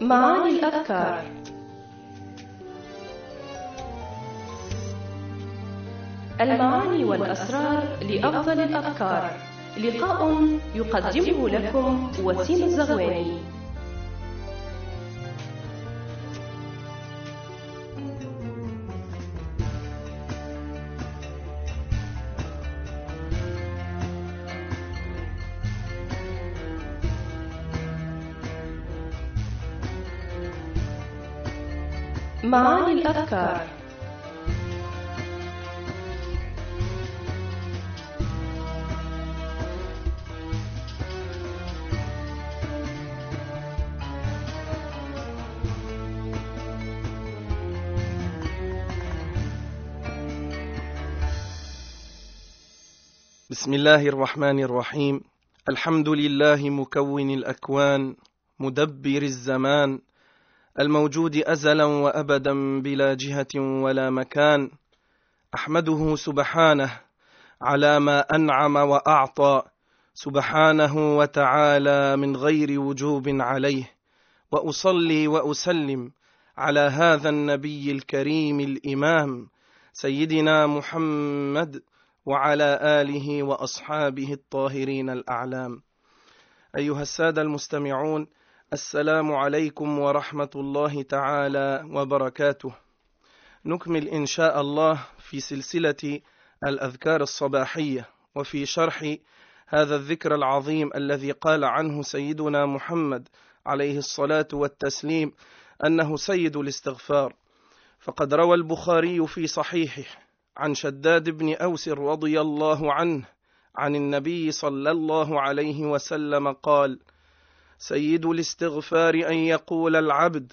معاني الأفكار. المعاني والأسرار لأفضل الأفكار. لقاء يقدمه لكم وسيم الزغواني. معاني الأفكار. بسم الله الرحمن الرحيم. الحمد لله مكون الأكوان، مدبر الزمان، الموجود أزلا وأبدا بلا جهة ولا مكان. أحمده سبحانه على ما أنعم وأعطى، سبحانه وتعالى من غير وجوب عليه. وأصلي وأسلم على هذا النبي الكريم الإمام سيدنا محمد وعلى آله وأصحابه الطاهرين الأعلام. أيها السادة المستمعون، السلام عليكم ورحمة الله تعالى وبركاته. نكمل إن شاء الله في سلسلة الأذكار الصباحية، وفي شرح هذا الذكر العظيم الذي قال عنه سيدنا محمد عليه الصلاة والتسليم أنه سيد الاستغفار. فقد روى البخاري في صحيحه عن شداد بن أوس رضي الله عنه عن النبي صلى الله عليه وسلم قال: سيد الاستغفار أن يقول العبد: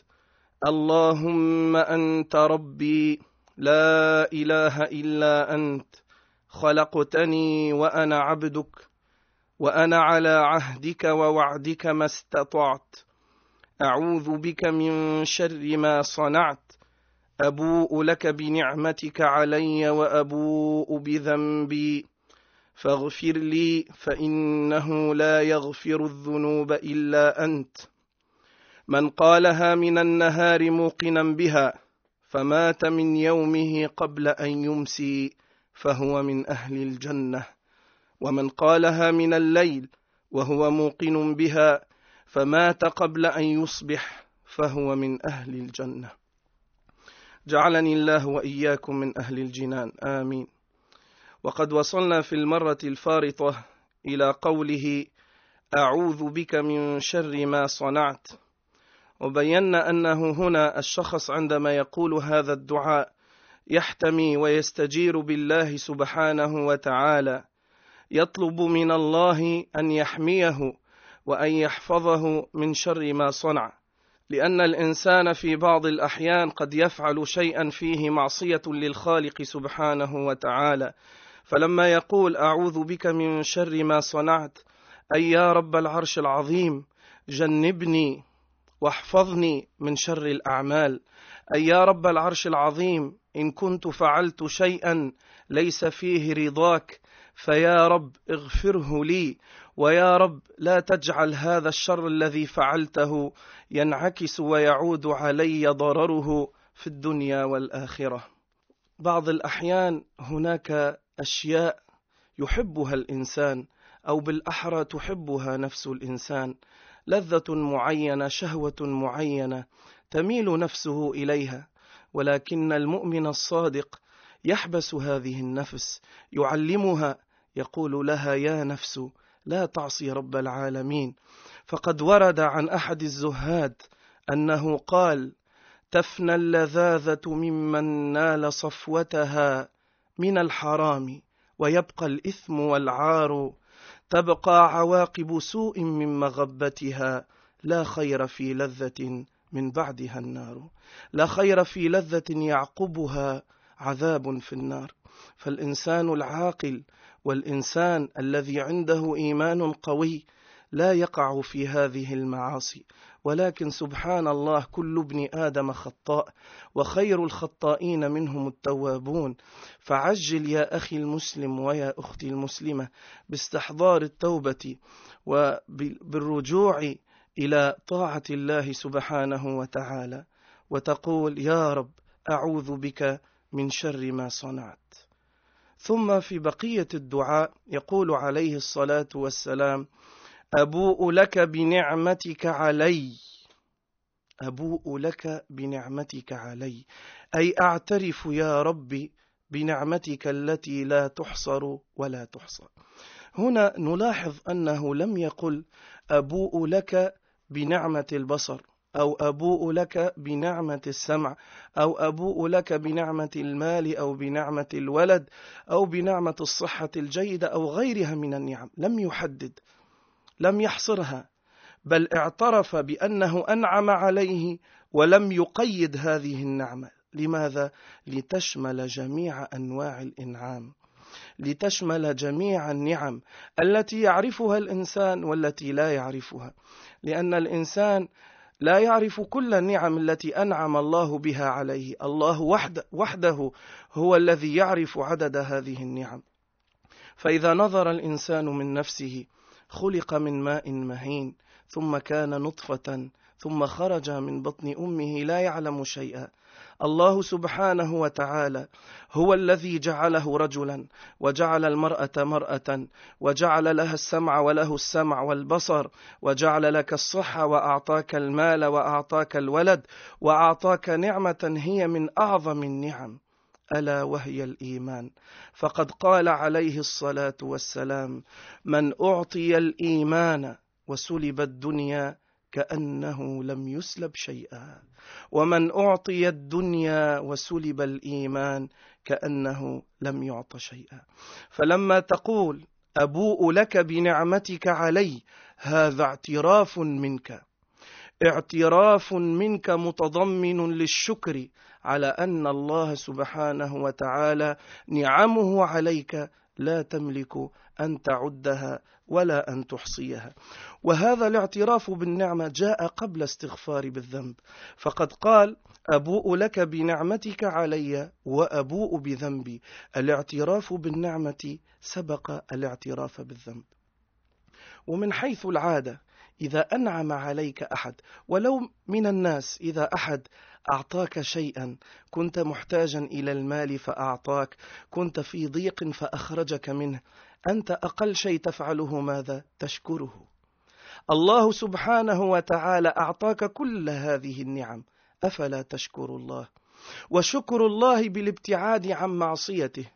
اللهم أنت ربي لا إله إلا أنت، خلقتني وأنا عبدك، وأنا على عهدك ووعدك ما استطعت، أعوذ بك من شر ما صنعت، أبوء لك بنعمتك علي وأبوء بذنبي، فاغفر لي فإنه لا يغفر الذنوب إلا أنت. من قالها من النهار موقنا بها فمات من يومه قبل أن يمسي فهو من أهل الجنة، ومن قالها من الليل وهو موقن بها فمات قبل أن يصبح فهو من أهل الجنة. جعلني الله وإياكم من أهل الجنان، آمين. وقد وصلنا في المرة الفارطة إلى قوله: أعوذ بك من شر ما صنعت. وبينا أنه هنا الشخص عندما يقول هذا الدعاء يحتمي ويستجير بالله سبحانه وتعالى، يطلب من الله أن يحميه وأن يحفظه من شر ما صنع، لأن الإنسان في بعض الأحيان قد يفعل شيئا فيه معصية للخالق سبحانه وتعالى، فلما يقول أعوذ بك من شر ما صنعت، أي يا رب العرش العظيم جنبني واحفظني من شر الأعمال، أي يا رب العرش العظيم إن كنت فعلت شيئا ليس فيه رضاك فيا رب اغفره لي، ويا رب لا تجعل هذا الشر الذي فعلته ينعكس ويعود علي ضرره في الدنيا والآخرة. بعض الأحيان هناك أشياء يحبها الإنسان، أو بالأحرى تحبها نفس الإنسان، لذة معينة، شهوة معينة تميل نفسه إليها، ولكن المؤمن الصادق يحبس هذه النفس، يعلمها، يقول لها: يا نفس لا تعصي رب العالمين. فقد ورد عن أحد الزهاد أنه قال: تفنى اللذاذة ممن نال صفوتها من الحرام، ويبقى الإثم والعار، تبقى عواقب سوء من مغبتها، لا خير في لذة من بعدها النار، لا خير في لذة يعقبها عذاب في النار. فالإنسان العاقل والإنسان الذي عنده إيمان قوي لا يقع في هذه المعاصي، ولكن سبحان الله كل ابن آدم خطاء، وخير الخطائين منهم التوابون. فعجل يا أخي المسلم ويا أختي المسلمة باستحضار التوبة وبالرجوع إلى طاعة الله سبحانه وتعالى، وتقول: يا رب أعوذ بك من شر ما صنعت. ثم في بقية الدعاء يقول عليه الصلاة والسلام: أبوء لك بنعمتك علي، أبوء لك بنعمتك علي، أي أعترف يا ربي بنعمتك التي لا تحصر ولا تحصى. هنا نلاحظ أنه لم يقل أبوء لك بنعمة البصر، أو أبوء لك بنعمة السمع، أو أبوء لك بنعمة المال، أو بنعمة الولد، أو بنعمة الصحة الجيدة، أو غيرها من النعم. لم يحدد، لم يحصرها، بل اعترف بأنه أنعم عليه ولم يقيد هذه النعمة. لماذا؟ لتشمل جميع أنواع الإنعام، لتشمل جميع النعم التي يعرفها الإنسان والتي لا يعرفها، لأن الإنسان لا يعرف كل النعم التي أنعم الله بها عليه. الله وحده هو الذي يعرف عدد هذه النعم. فإذا نظر الإنسان من نفسه: خلق من ماء مهين، ثم كان نطفة، ثم خرج من بطن أمه لا يعلم شيئا. الله سبحانه وتعالى هو الذي جعله رجلا، وجعل المرأة مرأة، وجعل لها السمع وله السمع والبصر، وجعل لك الصحة، وأعطاك المال، وأعطاك الولد، وأعطاك نعمة هي من أعظم النعم، ألا وهي الإيمان. فقد قال عليه الصلاة والسلام: من أعطي الإيمان وسلب الدنيا كأنه لم يسلب شيئا، ومن أعطي الدنيا وسلب الإيمان كأنه لم يعط شيئا. فلما تقول أبوء لك بنعمتك علي، هذا اعتراف منك، اعتراف منك متضمن للشكر على أن الله سبحانه وتعالى نعمه عليك لا تملك أن تعدها ولا أن تحصيها. وهذا الاعتراف بالنعمة جاء قبل استغفار بالذنب، فقد قال: أبوء لك بنعمتك علي وأبوء بذنبي. الاعتراف بالنعمة سبق الاعتراف بالذنب. ومن حيث العادة إذا أنعم عليك أحد، ولو من الناس، إذا أحد أعطاك شيئا، كنت محتاجا إلى المال فأعطاك، كنت في ضيق فأخرجك منه، أنت أقل شيء تفعله ماذا؟ تشكره. الله سبحانه وتعالى أعطاك كل هذه النعم، أفلا تشكر الله؟ وشكر الله بالابتعاد عن معصيته.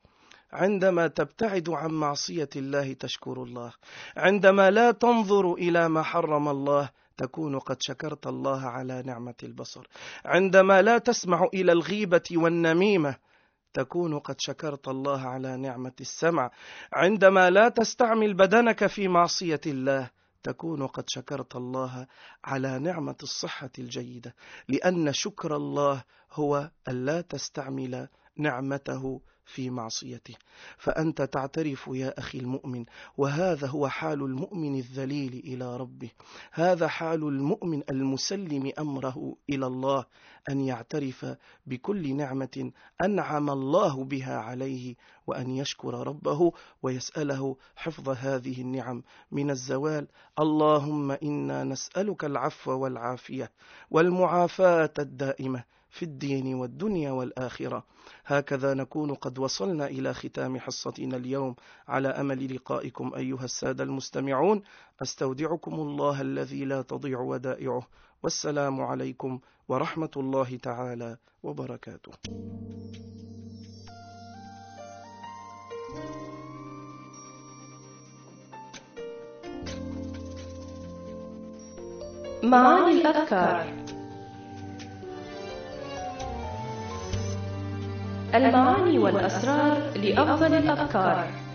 عندما تبتعد عن معصية الله تشكر الله، عندما لا تنظر إلى ما حرم الله تكون قد شكرت الله على نعمة البصر، عندما لا تسمع إلى الغيبة والنميمة تكون قد شكرت الله على نعمة السمع، عندما لا تستعمل بدنك في معصية الله تكون قد شكرت الله على نعمة الصحة الجيدة، لأن شكر الله هو ألا تستعمل نعمته في معصيته. فأنت تعترف يا أخي المؤمن، وهذا هو حال المؤمن الذليل إلى ربه، هذا حال المؤمن المسلم أمره إلى الله، أن يعترف بكل نعمة أنعم الله بها عليه، وأن يشكر ربه ويسأله حفظ هذه النعم من الزوال. اللهم إنا نسألك العفو والعافية والمعافاة الدائمة في الدين والدنيا والآخرة. هكذا نكون قد وصلنا إلى ختام حصتنا اليوم، على أمل لقائكم أيها السادة المستمعون. أستودعكم الله الذي لا تضيع ودائعه، والسلام عليكم ورحمة الله تعالى وبركاته. معاني الأذكار. المعاني والأسرار لأفضل الأذكار.